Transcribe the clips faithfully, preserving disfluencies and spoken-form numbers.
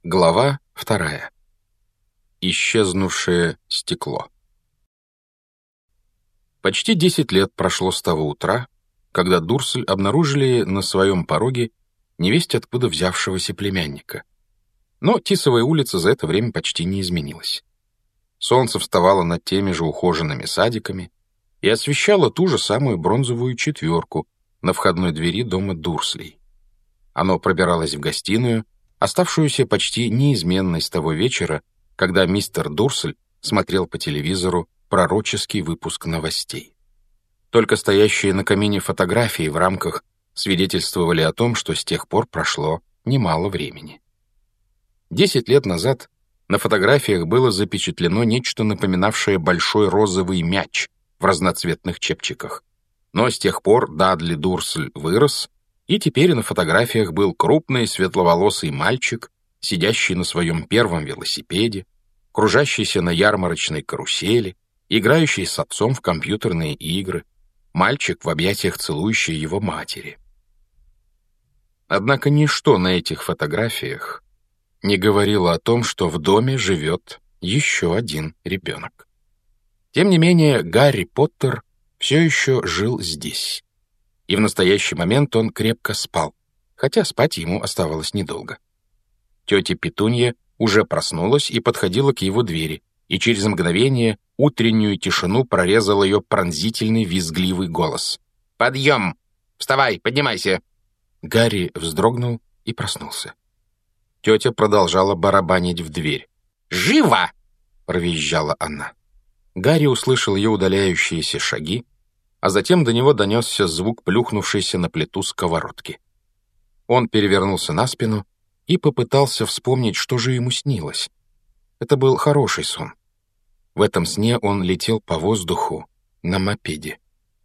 Глава вторая. Исчезнувшее стекло. Почти десять лет прошло с того утра, когда Дурсль обнаружили на своем пороге невесть откуда взявшегося племянника. Но Тисовая улица за это время почти не изменилась. Солнце вставало над теми же ухоженными садиками и освещало ту же самую бронзовую четверку на входной двери дома Дурслей. Оно пробиралось в гостиную, оставшуюся почти неизменной с того вечера, когда мистер Дурсль смотрел по телевизору пророческий выпуск новостей. Только стоящие на камине фотографии в рамках свидетельствовали о том, что с тех пор прошло немало времени. Десять лет назад на фотографиях было запечатлено нечто напоминавшее большой розовый мяч в разноцветных чепчиках. Но с тех пор Дадли Дурсль вырос, и теперь на фотографиях был крупный светловолосый мальчик, сидящий на своем первом велосипеде, кружащийся на ярмарочной карусели, играющий с отцом в компьютерные игры, мальчик в объятиях целующей его матери. Однако ничто на этих фотографиях не говорило о том, что в доме живет еще один ребенок. Тем не менее, Гарри Поттер все еще жил здесь. И в настоящий момент он крепко спал, хотя спать ему оставалось недолго. Тетя Петунья уже проснулась и подходила к его двери, и через мгновение утреннюю тишину прорезал ее пронзительный визгливый голос. «Подъем! Вставай, поднимайся!» Гарри вздрогнул и проснулся. Тетя продолжала барабанить в дверь. «Живо!» — провизжала она. Гарри услышал ее удаляющиеся шаги, а затем до него донесся звук плюхнувшейся на плиту сковородки. Он перевернулся на спину и попытался вспомнить, что же ему снилось. Это был хороший сон. В этом сне он летел по воздуху на мопеде.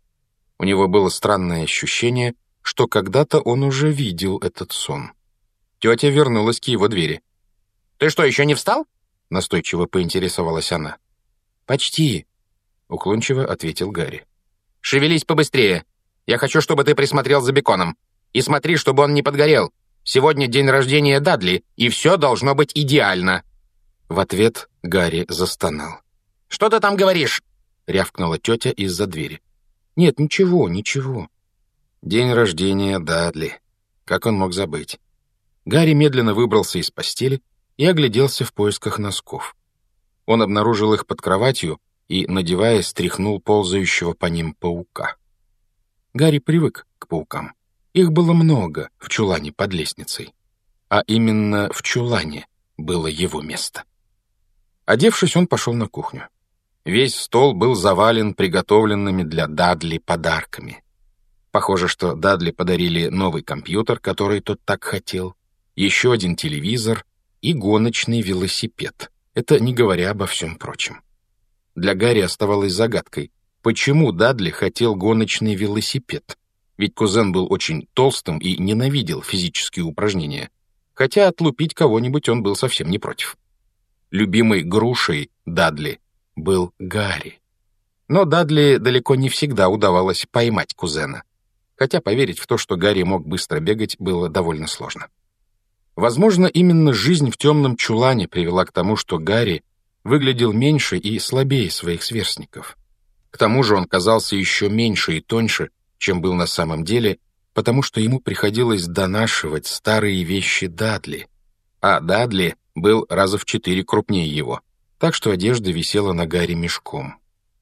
У него было странное ощущение, что когда-то он уже видел этот сон. Тетя вернулась к его двери. «Ты что, еще не встал?» — настойчиво поинтересовалась она. «Почти», — уклончиво ответил Гарри. «Шевелись побыстрее. Я хочу, чтобы ты присмотрел за беконом. И смотри, чтобы он не подгорел. Сегодня день рождения Дадли, и все должно быть идеально». В ответ Гарри застонал. «Что ты там говоришь?» — рявкнула тетя из-за двери. «Нет, ничего, ничего». День рождения Дадли. Как он мог забыть? Гарри медленно выбрался из постели и огляделся в поисках носков. Он обнаружил их под кроватью и, надевая, стряхнул ползающего по ним паука. Гарри привык к паукам. Их было много в чулане под лестницей. А именно в чулане было его место. Одевшись, он пошел на кухню. Весь стол был завален приготовленными для Дадли подарками. Похоже, что Дадли подарили новый компьютер, который тот так хотел, еще один телевизор и гоночный велосипед. Это не говоря обо всем прочем. Для Гарри оставалось загадкой, почему Дадли хотел гоночный велосипед, ведь кузен был очень толстым и ненавидел физические упражнения, хотя отлупить кого-нибудь он был совсем не против. Любимой грушей Дадли был Гарри. Но Дадли далеко не всегда удавалось поймать кузена, хотя поверить в то, что Гарри мог быстро бегать, было довольно сложно. Возможно, именно жизнь в темном чулане привела к тому, что Гарри выглядел меньше и слабее своих сверстников. К тому же он казался еще меньше и тоньше, чем был на самом деле, потому что ему приходилось донашивать старые вещи Дадли, а Дадли был раза в четыре крупнее его, так что одежда висела на Гарри мешком.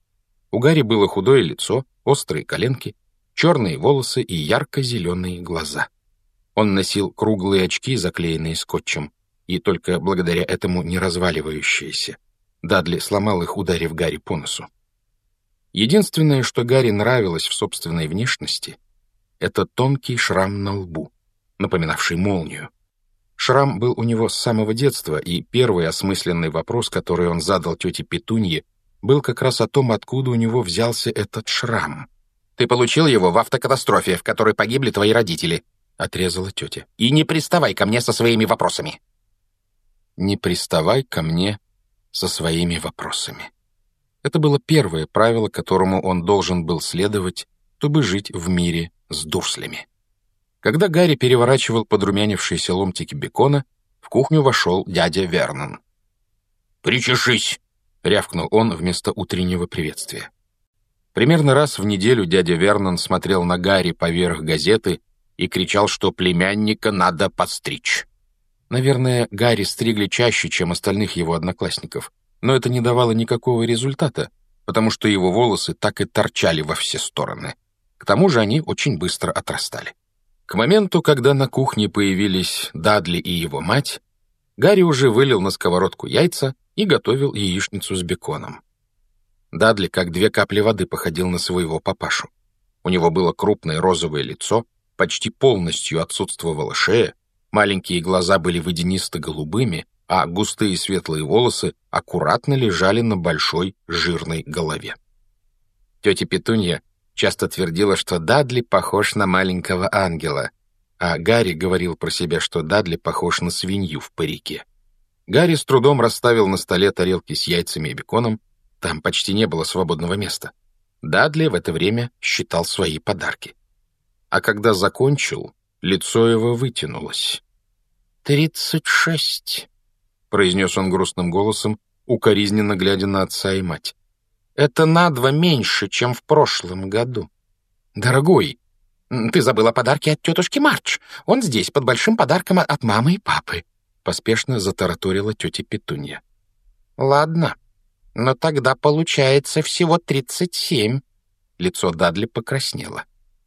У Гарри было худое лицо, острые коленки, черные волосы и ярко-зеленые глаза. Он носил круглые очки, заклеенные скотчем, и только благодаря этому не разваливающиеся. Дадли сломал их, ударив Гарри по носу. Единственное, что Гарри нравилось в собственной внешности, это тонкий шрам на лбу, напоминавший молнию. Шрам был у него с самого детства, и первый осмысленный вопрос, который он задал тете Петунье, был как раз о том, откуда у него взялся этот шрам. «Ты получил его в автокатастрофе, в которой погибли твои родители», — отрезала тетя. «И не приставай ко мне со своими вопросами». «Не приставай ко мне со своими вопросами». Это было первое правило, которому он должен был следовать, чтобы жить в мире с Дурслями. Когда Гарри переворачивал подрумянившиеся ломтики бекона, в кухню вошел дядя Вернон. «Причешись!» — рявкнул он вместо утреннего приветствия. Примерно раз в неделю дядя Вернон смотрел на Гарри поверх газеты и кричал, что племянника надо подстричь. Наверное, Гарри стригли чаще, чем остальных его одноклассников, но это не давало никакого результата, потому что его волосы так и торчали во все стороны. К тому же они очень быстро отрастали. К моменту, когда на кухне появились Дадли и его мать, Гарри уже вылил на сковородку яйца и готовил яичницу с беконом. Дадли, как две капли воды, походил на своего папашу. У него было крупное розовое лицо, почти полностью отсутствовала шея, маленькие глаза были водянисто-голубыми, а густые светлые волосы аккуратно лежали на большой жирной голове. Тетя Петунья часто твердила, что Дадли похож на маленького ангела, а Гарри говорил про себя, что Дадли похож на свинью в парике. Гарри с трудом расставил на столе тарелки с яйцами и беконом, там почти не было свободного места. Дадли в это время считал свои подарки. А когда закончил, лицо его вытянулось. «Тридцать шесть», — произнес он грустным голосом, укоризненно глядя на отца и мать. «Это на два меньше, чем в прошлом году». «Дорогой, ты забыл о подарке от тетушки Мардж. Он здесь, под большим подарком от мамы и папы», — поспешно затараторила тетя Петунья. «Ладно, но тогда получается всего тридцать семь». Лицо Дадли покраснело.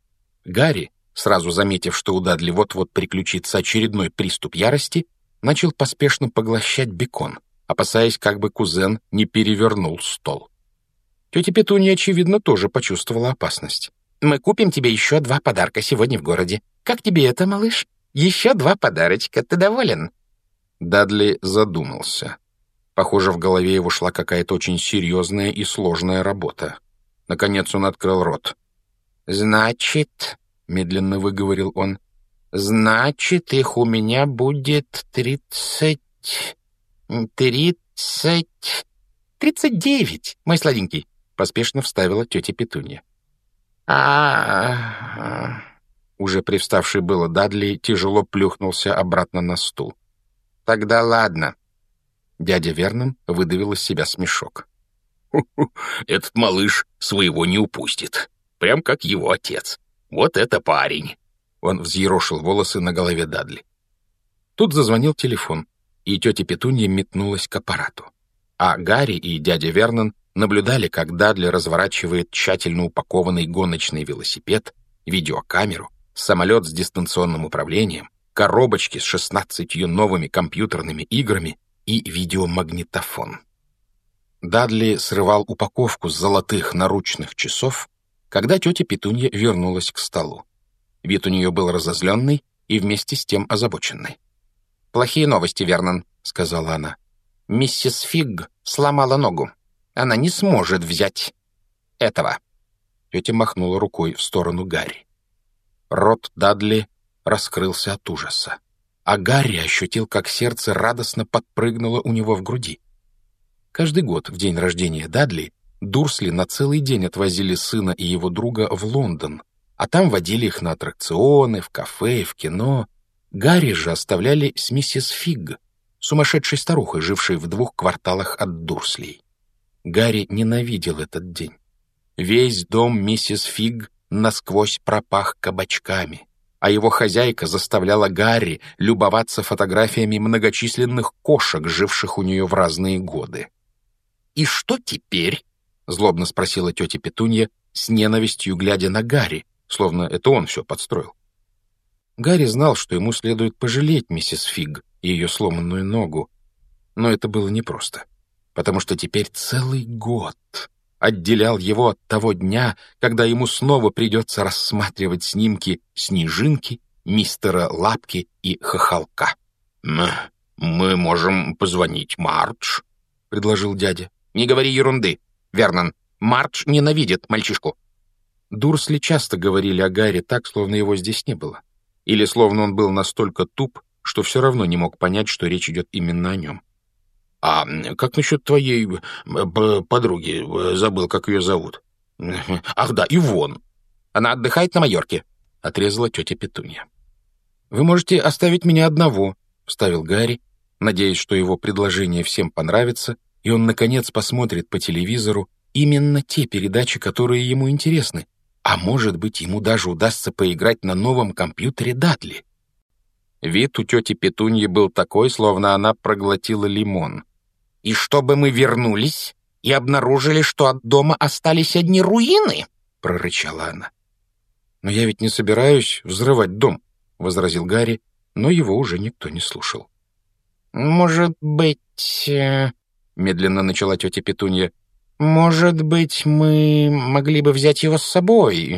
Гарри, сразу заметив, что у Дадли вот-вот приключится очередной приступ ярости, начал поспешно поглощать бекон, опасаясь, как бы кузен не перевернул стол. Тетя Петунья, очевидно, тоже почувствовала опасность. «Мы купим тебе еще два подарка сегодня в городе. Как тебе это, малыш? Еще два подарочка. Ты доволен?» Дадли задумался. Похоже, в голове его шла какая-то очень серьезная и сложная работа. Наконец он открыл рот. «Значит, — медленно выговорил он, — значит, их у меня будет тридцать... тридцать... тридцать девять, мой сладенький», — поспешно вставила тетя Петунья. а Уже привставший было Дадли тяжело плюхнулся обратно на стул. «Тогда ладно». Дядя Вернон выдавил из себя смешок. «Ху-ху, этот малыш своего не упустит, прям как его отец. Вот это парень!» Он взъерошил волосы на голове Дадли. Тут зазвонил телефон, и тетя Петунья метнулась к аппарату. А Гарри и дядя Вернон наблюдали, как Дадли разворачивает тщательно упакованный гоночный велосипед, видеокамеру, самолет с дистанционным управлением, коробочки с шестнадцатью новыми компьютерными играми и видеомагнитофон. Дадли срывал упаковку с золотых наручных часов, когда тетя Петунья вернулась к столу. Вид у нее был разозленный и вместе с тем озабоченный. «Плохие новости, Вернон», — сказала она. «Миссис Фигг сломала ногу. Она не сможет взять этого». Тетя махнула рукой в сторону Гарри. Рот Дадли раскрылся от ужаса, а Гарри ощутил, как сердце радостно подпрыгнуло у него в груди. Каждый год в день рождения Дадли Дурсли на целый день отвозили сына и его друга в Лондон, а там водили их на аттракционы, в кафе и в кино. Гарри же оставляли с миссис Фигг, сумасшедшей старухой, жившей в двух кварталах от Дурслей. Гарри ненавидел этот день. Весь дом миссис Фигг насквозь пропах кабачками, а его хозяйка заставляла Гарри любоваться фотографиями многочисленных кошек, живших у нее в разные годы. «И что теперь?» — злобно спросила тетя Петунья, с ненавистью глядя на Гарри, словно это он все подстроил. Гарри знал, что ему следует пожалеть миссис Фигг и ее сломанную ногу, но это было непросто, потому что теперь целый год отделял его от того дня, когда ему снова придется рассматривать снимки Снежинки, мистера Лапки и Хохолка. «Мы можем позвонить Мардж», — предложил дядя. «Не говори ерунды, Вернон. Мардж ненавидит мальчишку». Дурсли часто говорили о Гарри так, словно его здесь не было. Или словно он был настолько туп, что все равно не мог понять, что речь идет именно о нем. «А как насчет твоей подруги? Забыл, как ее зовут». «Ах да, Ивон. Она отдыхает на Майорке», — отрезала тетя Петунья. «Вы можете оставить меня одного. — вставил Гарри, надеясь, что его предложение всем понравится, и он, наконец, посмотрит по телевизору именно те передачи, которые ему интересны. А может быть, ему даже удастся поиграть на новом компьютере Дадли. Вид у тети Петуньи был такой, словно она проглотила лимон. «И чтобы мы вернулись и обнаружили, что от дома остались одни руины?» — прорычала она. «Но я ведь не собираюсь взрывать дом», — возразил Гарри, но его уже никто не слушал. «Может быть...» — медленно начала тетя Петунья. «Может быть, мы могли бы взять его с собой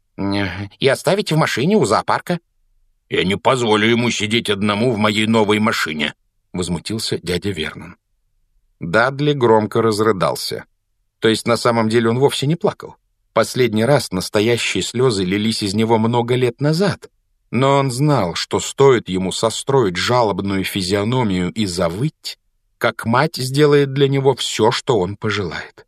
и оставить в машине у зоопарка?» «Я не позволю ему сидеть одному в моей новой машине», — возмутился дядя Вернон. Дадли громко разрыдался. То есть на самом деле он вовсе не плакал. Последний раз настоящие слезы лились из него много лет назад, но он знал, что стоит ему состроить жалобную физиономию и завыть, как мать сделает для него все, что он пожелает.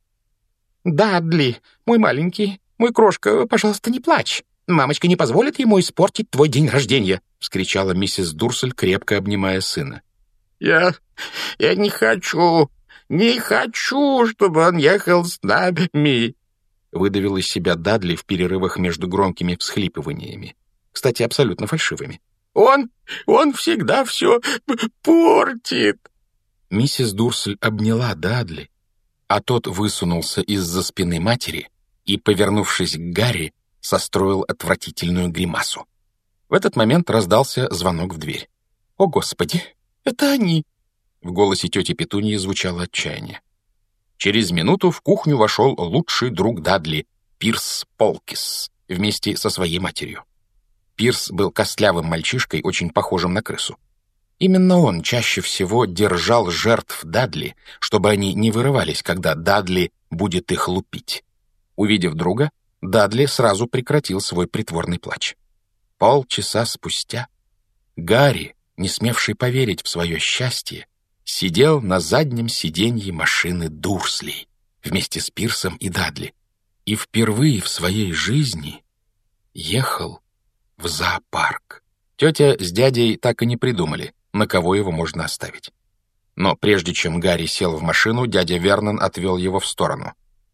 «Дадли, мой маленький, мой крошка, пожалуйста, не плачь. Мамочка не позволит ему испортить твой день рождения», — вскричала миссис Дурсель, крепко обнимая сына. «Я... я не хочу, не хочу, чтобы он ехал с нами», — выдавил из себя Дадли в перерывах между громкими всхлипываниями. Кстати, абсолютно фальшивыми. «Он... он всегда все портит». Миссис Дурсель обняла Дадли, а тот высунулся из-за спины матери и, повернувшись к Гарри, состроил отвратительную гримасу. В этот момент раздался звонок в дверь. «О, Господи, это они!» В голосе тети Петуньи звучало отчаяние. Через минуту в кухню вошел лучший друг Дадли, Пирс Полкис, вместе со своей матерью. Пирс был костлявым мальчишкой, очень похожим на крысу. Именно он чаще всего держал жертв Дадли, чтобы они не вырывались, когда Дадли будет их лупить. Увидев друга, Дадли сразу прекратил свой притворный плач. Полчаса спустя Гарри, не смевший поверить в свое счастье, сидел на заднем сиденье машины Дурслей вместе с Пирсом и Дадли и впервые в своей жизни ехал в зоопарк. Тетя с дядей так и не придумали, на кого его можно оставить. Но прежде чем Гарри сел в машину, дядя Вернон отвел его в сторону.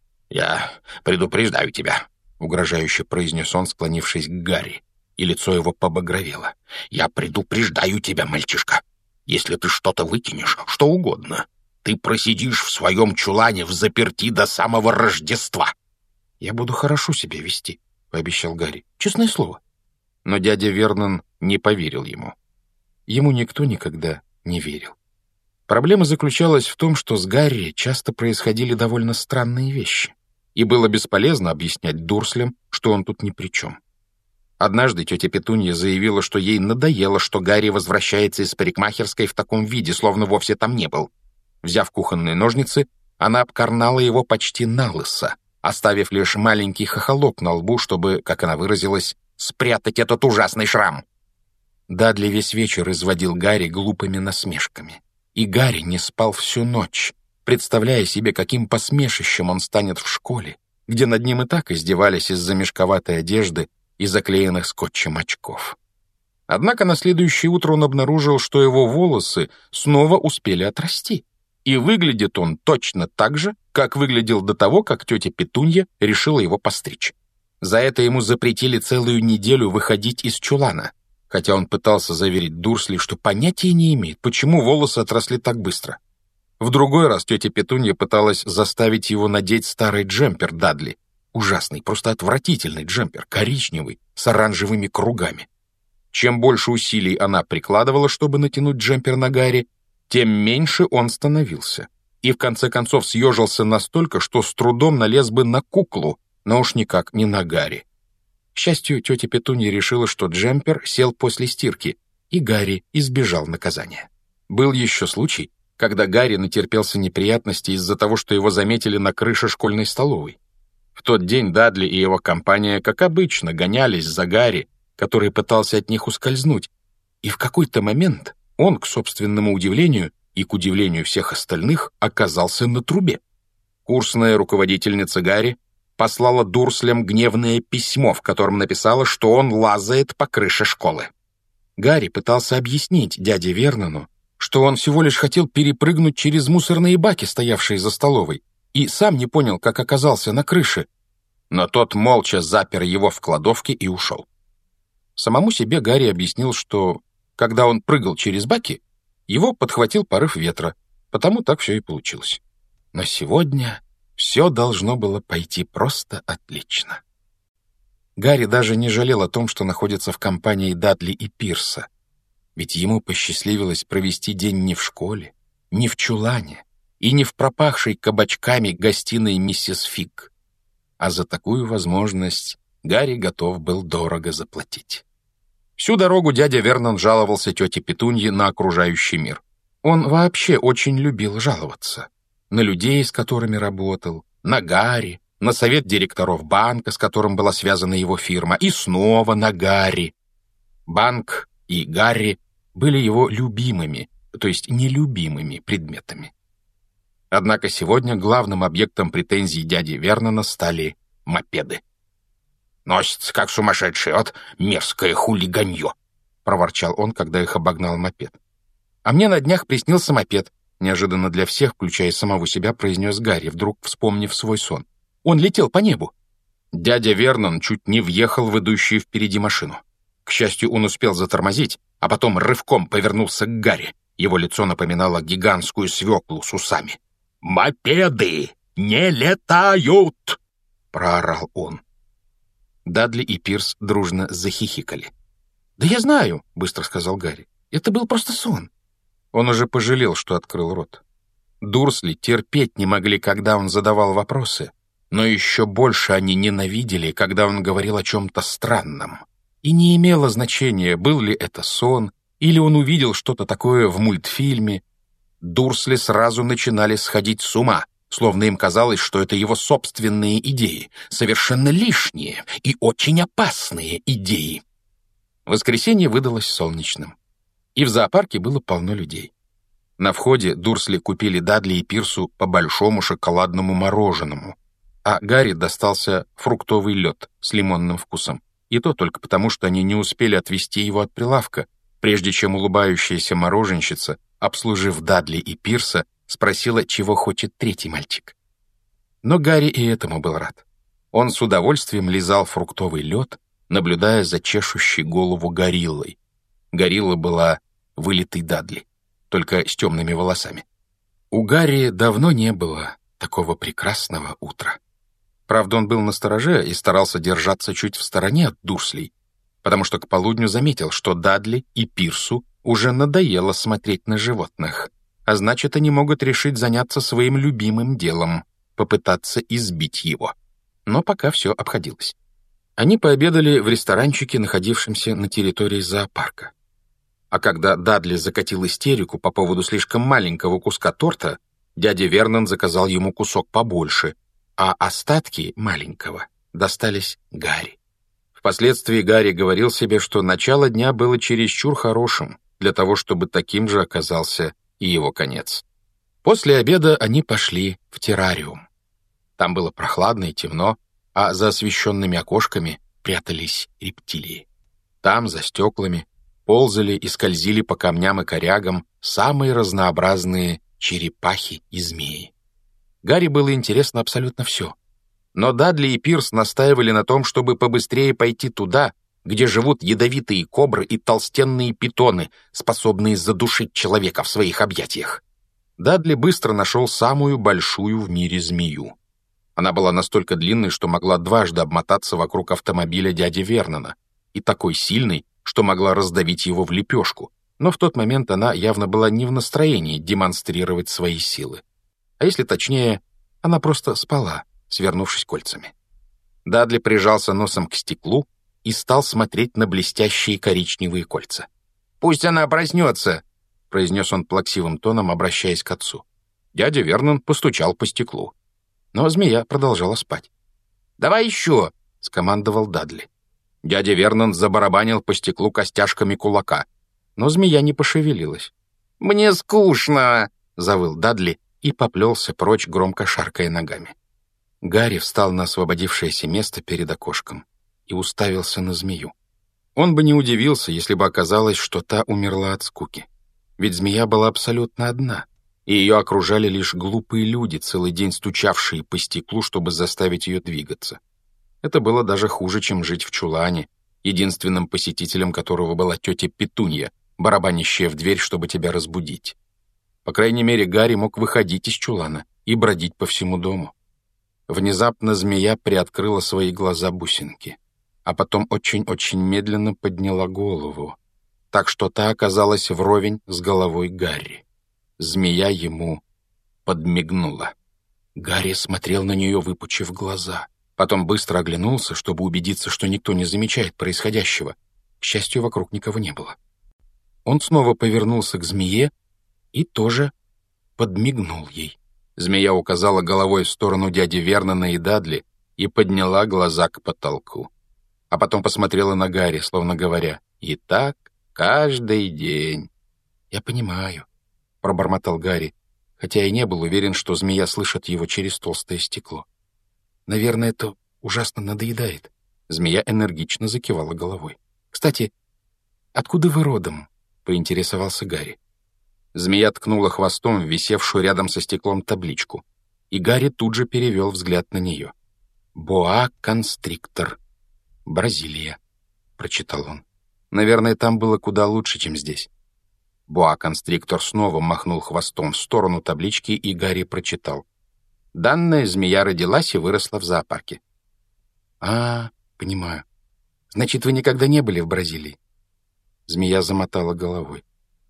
«Я предупреждаю тебя», — угрожающе произнес он, склонившись к Гарри, и лицо его побагровело. «Я предупреждаю тебя, мальчишка. Если ты что-то выкинешь, что угодно, ты просидишь в своем чулане взаперти до самого Рождества». «Я буду хорошо себя вести», — пообещал Гарри. «Честное слово». Но дядя Вернон не поверил ему. Ему никто никогда не верил. Проблема заключалась в том, что с Гарри часто происходили довольно странные вещи, и было бесполезно объяснять Дурслям, что он тут ни при чем. Однажды тетя Петунья заявила, что ей надоело, что Гарри возвращается из парикмахерской в таком виде, словно вовсе там не был. Взяв кухонные ножницы, она обкорнала его почти налысо, оставив лишь маленький хохолок на лбу, чтобы, как она выразилась, спрятать этот ужасный шрам. Дадли весь вечер изводил Гарри глупыми насмешками. И Гарри не спал всю ночь, представляя себе, каким посмешищем он станет в школе, где над ним и так издевались из-за мешковатой одежды и заклеенных скотчем очков. Однако на следующее утро он обнаружил, что его волосы снова успели отрасти, и выглядит он точно так же, как выглядел до того, как тетя Петунья решила его постричь. За это ему запретили целую неделю выходить из чулана, хотя он пытался заверить Дурсли, что понятия не имеет, почему волосы отросли так быстро. В другой раз тетя Петунья пыталась заставить его надеть старый джемпер Дадли. Ужасный, просто отвратительный джемпер, коричневый, с оранжевыми кругами. Чем больше усилий она прикладывала, чтобы натянуть джемпер на Гарри, тем меньше он становился. И в конце концов съежился настолько, что с трудом налез бы на куклу, но уж никак не на Гарри. К счастью, тетя Петунья решила, что джемпер сел после стирки, и Гарри избежал наказания. Был еще случай, когда Гарри натерпелся неприятностей из-за того, что его заметили на крыше школьной столовой. В тот день Дадли и его компания, как обычно, гонялись за Гарри, который пытался от них ускользнуть, и в какой-то момент он, к собственному удивлению и к удивлению всех остальных, оказался на трубе. Курсная руководительница Гарри послала Дурслям гневное письмо, в котором написала, что он лазает по крыше школы. Гарри пытался объяснить дяде Вернону, что он всего лишь хотел перепрыгнуть через мусорные баки, стоявшие за столовой, и сам не понял, как оказался на крыше. Но тот молча запер его в кладовке и ушел. Самому себе Гарри объяснил, что, когда он прыгал через баки, его подхватил порыв ветра, потому так все и получилось. Но сегодня все должно было пойти просто отлично. Гарри даже не жалел о том, что находится в компании Дадли и Пирса, ведь ему посчастливилось провести день не в школе, не в чулане и не в пропахшей кабачками гостиной миссис Фиг. А за такую возможность Гарри готов был дорого заплатить. Всю дорогу дядя Вернон жаловался тете Петунье на окружающий мир. Он вообще очень любил жаловаться. На людей, с которыми работал, на Гарри, на совет директоров банка, с которым была связана его фирма, и снова на Гарри. Банк и Гарри были его любимыми, то есть нелюбимыми предметами. Однако сегодня главным объектом претензий дяди Вернона стали мопеды. «Носится, как сумасшедший, вот мерзкое хулиганье», — проворчал он, когда их обогнал мопед. «А мне на днях приснился мопед», — неожиданно для всех, включая самого себя, произнес Гарри, вдруг вспомнив свой сон. «Он летел по небу». Дядя Вернон чуть не въехал в идущую впереди машину. К счастью, он успел затормозить, а потом рывком повернулся к Гарри. Его лицо напоминало гигантскую свеклу с усами. «Мопеды не летают!» — проорал он. Дадли и Пирс дружно захихикали. «Да я знаю», — быстро сказал Гарри. «Это был просто сон». Он уже пожалел, что открыл рот. Дурсли терпеть не могли, когда он задавал вопросы, но еще больше они ненавидели, когда он говорил о чем-то странном. И не имело значения, был ли это сон, или он увидел что-то такое в мультфильме. Дурсли сразу начинали сходить с ума, словно им казалось, что это его собственные идеи, совершенно лишние и очень опасные идеи. Воскресенье выдалось солнечным, и в зоопарке было полно людей. На входе Дурсли купили Дадли и Пирсу по большому шоколадному мороженому, а Гарри достался фруктовый лед с лимонным вкусом, и то только потому, что они не успели отвезти его от прилавка, прежде чем улыбающаяся мороженщица, обслужив Дадли и Пирса, спросила, чего хочет третий мальчик. Но Гарри и этому был рад. Он с удовольствием лизал фруктовый лед, наблюдая за чешущей голову гориллой. Горилла была вылитый Дадли, только с темными волосами. У Гарри давно не было такого прекрасного утра. Правда, он был настороже и старался держаться чуть в стороне от Дурслей, потому что к полудню заметил, что Дадли и Пирсу уже надоело смотреть на животных, а значит, они могут решить заняться своим любимым делом — попытаться избить его. Но пока все обходилось. Они пообедали в ресторанчике, находившемся на территории зоопарка. А когда Дадли закатил истерику по поводу слишком маленького куска торта, дядя Вернон заказал ему кусок побольше, а остатки маленького достались Гарри. Впоследствии Гарри говорил себе, что начало дня было чересчур хорошим для того, чтобы таким же оказался и его конец. После обеда они пошли в террариум. Там было прохладно и темно, а за освещенными окошками прятались рептилии. Там, за стеклами, ползали и скользили по камням и корягам самые разнообразные черепахи и змеи. Гарри было интересно абсолютно все. Но Дадли и Пирс настаивали на том, чтобы побыстрее пойти туда, где живут ядовитые кобры и толстенные питоны, способные задушить человека в своих объятиях. Дадли быстро нашел самую большую в мире змею. Она была настолько длинной, что могла дважды обмотаться вокруг автомобиля дяди Вернона, и такой сильной, что могла раздавить его в лепешку, но в тот момент она явно была не в настроении демонстрировать свои силы. А если точнее, она просто спала, свернувшись кольцами. Дадли прижался носом к стеклу и стал смотреть на блестящие коричневые кольца. «Пусть она проснется», — произнес он плаксивым тоном, обращаясь к отцу. Дядя Вернон постучал по стеклу. Но змея продолжала спать. «Давай еще!» — скомандовал Дадли. Дядя Вернон забарабанил по стеклу костяшками кулака, но змея не пошевелилась. «Мне скучно!» — завыл Дадли и поплелся прочь, громко шаркая ногами. Гарри встал на освободившееся место перед окошком и уставился на змею. Он бы не удивился, если бы оказалось, что та умерла от скуки. Ведь змея была абсолютно одна, и ее окружали лишь глупые люди, целый день стучавшие по стеклу, чтобы заставить ее двигаться. Это было даже хуже, чем жить в чулане, единственным посетителем которого была тетя Петунья, барабанящая в дверь, чтобы тебя разбудить. По крайней мере, Гарри мог выходить из чулана и бродить по всему дому. Внезапно змея приоткрыла свои глаза-бусинки, а потом очень-очень медленно подняла голову, так что та оказалась вровень с головой Гарри. Змея ему подмигнула. Гарри смотрел на нее, выпучив глаза. Потом быстро оглянулся, чтобы убедиться, что никто не замечает происходящего. К счастью, вокруг никого не было. Он снова повернулся к змее и тоже подмигнул ей. Змея указала головой в сторону дяди Вернона и Дадли и подняла глаза к потолку. А потом посмотрела на Гарри, словно говоря: «И так каждый день». «Я понимаю», — пробормотал Гарри, хотя и не был уверен, что змея слышит его через толстое стекло. «Наверное, это ужасно надоедает». Змея энергично закивала головой. «Кстати, откуда вы родом?» — поинтересовался Гарри. Змея ткнула хвостом в висевшую рядом со стеклом табличку, и Гарри тут же перевел взгляд на нее. «Боа-констриктор. Бразилия», — прочитал он. «Наверное, там было куда лучше, чем здесь». Боа-констриктор снова махнул хвостом в сторону таблички, и Гарри прочитал: «Данная змея родилась и выросла в зоопарке». «А, понимаю. Значит, вы никогда не были в Бразилии?» Змея замотала головой.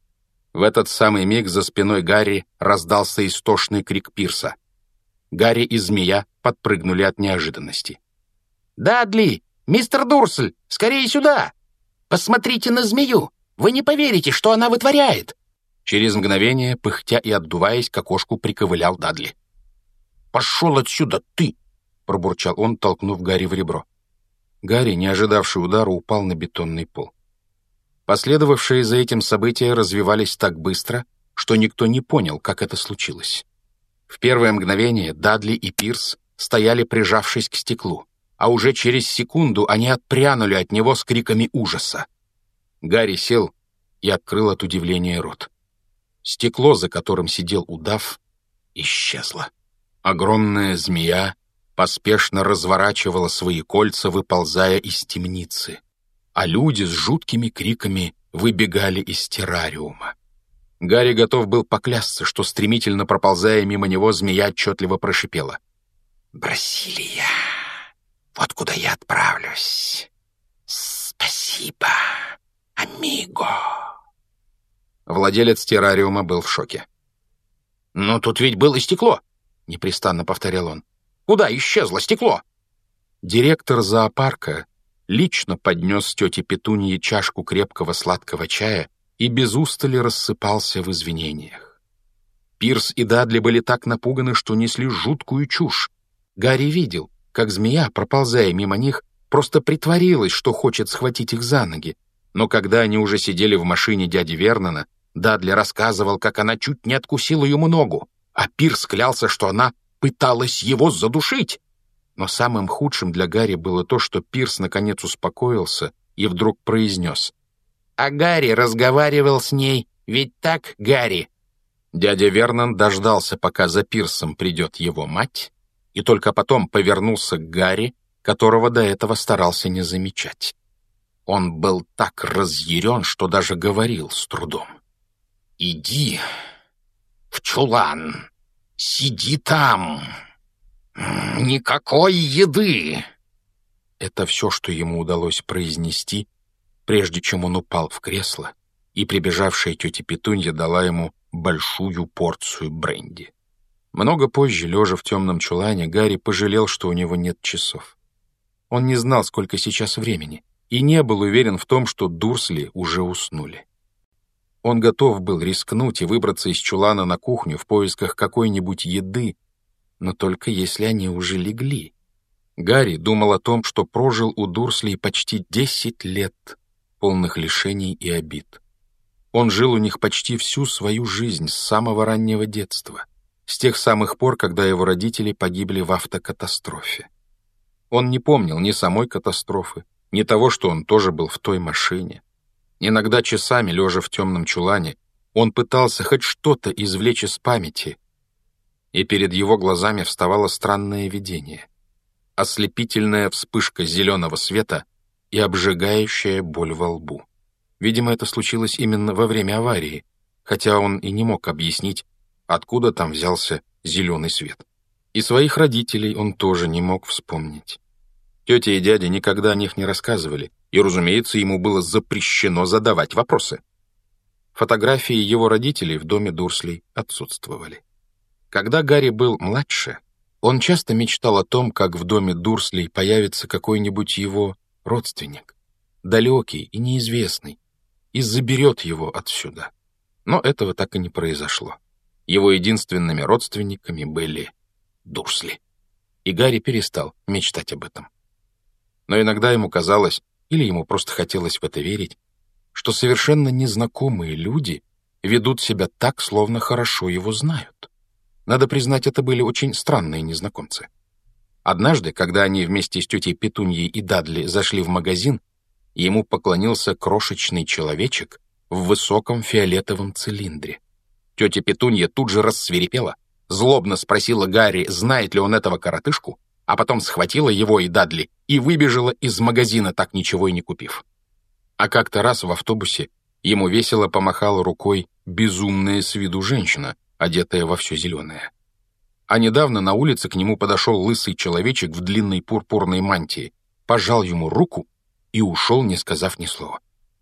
В этот самый миг за спиной Гарри раздался истошный крик Пирса. Гарри и змея подпрыгнули от неожиданности. «Дадли! Мистер Дурсль! Скорее сюда! Посмотрите на змею! Вы не поверите, что она вытворяет!» Через мгновение, пыхтя и отдуваясь, к окошку приковылял Дадли. «Пошел отсюда, ты!» — пробурчал он, толкнув Гарри в ребро. Гарри, не ожидавший удара, упал на бетонный пол. Последовавшие за этим события развивались так быстро, что никто не понял, как это случилось. В первое мгновение Дадли и Пирс стояли, прижавшись к стеклу, а уже через секунду они отпрянули от него с криками ужаса. Гарри сел и открыл от удивления рот. Стекло, за которым сидел удав, исчезло. Огромная змея поспешно разворачивала свои кольца, выползая из темницы, а люди с жуткими криками выбегали из террариума. Гарри готов был поклясться, что, стремительно проползая мимо него, змея отчетливо прошипела: «Бразилия! Вот куда я отправлюсь! Спасибо, амиго!» Владелец террариума был в шоке. «Но тут ведь было стекло!» — непрестанно повторял он. «Куда исчезло стекло?» Директор зоопарка лично поднес тете Петунье чашку крепкого сладкого чая и без устали рассыпался в извинениях. Пирс и Дадли были так напуганы, что несли жуткую чушь. Гарри видел, как змея, проползая мимо них, просто притворилась, что хочет схватить их за ноги. Но когда они уже сидели в машине дяди Вернона, Дадли рассказывал, как она чуть не откусила ему ногу, а Пирс клялся, что она пыталась его задушить. Но самым худшим для Гарри было то, что Пирс наконец успокоился и вдруг произнес: «А Гарри разговаривал с ней, ведь так, Гарри?» Дядя Вернон дождался, пока за Пирсом придет его мать, и только потом повернулся к Гарри, которого до этого старался не замечать. Он был так разъярен, что даже говорил с трудом. «Иди в чулан, сиди там, никакой еды!» Это все, что ему удалось произнести, прежде чем он упал в кресло, и прибежавшая тетя Петунья дала ему большую порцию бренди. Много позже, лежа в темном чулане, Гарри пожалел, что у него нет часов. Он не знал, сколько сейчас времени, и не был уверен в том, что Дурсли уже уснули. Он готов был рискнуть и выбраться из чулана на кухню в поисках какой-нибудь еды, но только если они уже легли. Гарри думал о том, что прожил у Дурслей почти десять лет, полных лишений и обид. Он жил у них почти всю свою жизнь с самого раннего детства, с тех самых пор, когда его родители погибли в автокатастрофе. Он не помнил ни самой катастрофы, ни того, что он тоже был в той машине. Иногда часами, лежа в темном чулане, он пытался хоть что-то извлечь из памяти, и перед его глазами вставало странное видение. Ослепительная вспышка зеленого света и обжигающая боль во лбу. Видимо, это случилось именно во время аварии, хотя он и не мог объяснить, откуда там взялся зеленый свет. И своих родителей он тоже не мог вспомнить. Тетя и дядя никогда о них не рассказывали, и, разумеется, ему было запрещено задавать вопросы. Фотографии его родителей в доме Дурслей отсутствовали. Когда Гарри был младше, он часто мечтал о том, как в доме Дурслей появится какой-нибудь его родственник, далекий и неизвестный, и заберет его отсюда. Но этого так и не произошло. Его единственными родственниками были Дурсли. И Гарри перестал мечтать об этом. Но иногда ему казалось, или ему просто хотелось в это верить, что совершенно незнакомые люди ведут себя так, словно хорошо его знают. Надо признать, это были очень странные незнакомцы. Однажды, когда они вместе с тетей Петуньей и Дадли зашли в магазин, ему поклонился крошечный человечек в высоком фиолетовом цилиндре. Тетя Петунья тут же рассвирепела, злобно спросила Гарри, знает ли он этого коротышку, а потом схватила его и Дадли и выбежала из магазина, так ничего и не купив. А как-то раз в автобусе ему весело помахала рукой безумная с виду женщина, одетая во все зеленое. А недавно на улице к нему подошел лысый человечек в длинной пурпурной мантии, пожал ему руку и ушел, не сказав ни слова.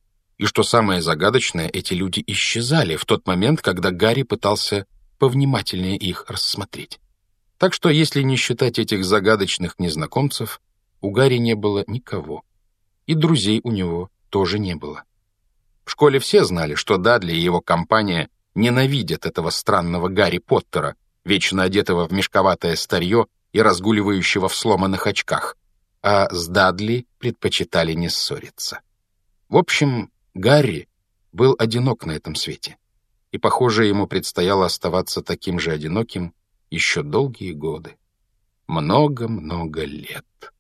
И что самое загадочное, эти люди исчезали в тот момент, когда Гарри пытался повнимательнее их рассмотреть. Так что, если не считать этих загадочных незнакомцев, у Гарри не было никого. И друзей у него тоже не было. В школе все знали, что Дадли и его компания ненавидят этого странного Гарри Поттера, вечно одетого в мешковатое старье и разгуливающего в сломанных очках, а с Дадли предпочитали не ссориться. В общем, Гарри был одинок на этом свете, и, похоже, ему предстояло оставаться таким же одиноким еще долгие годы. Много-много лет.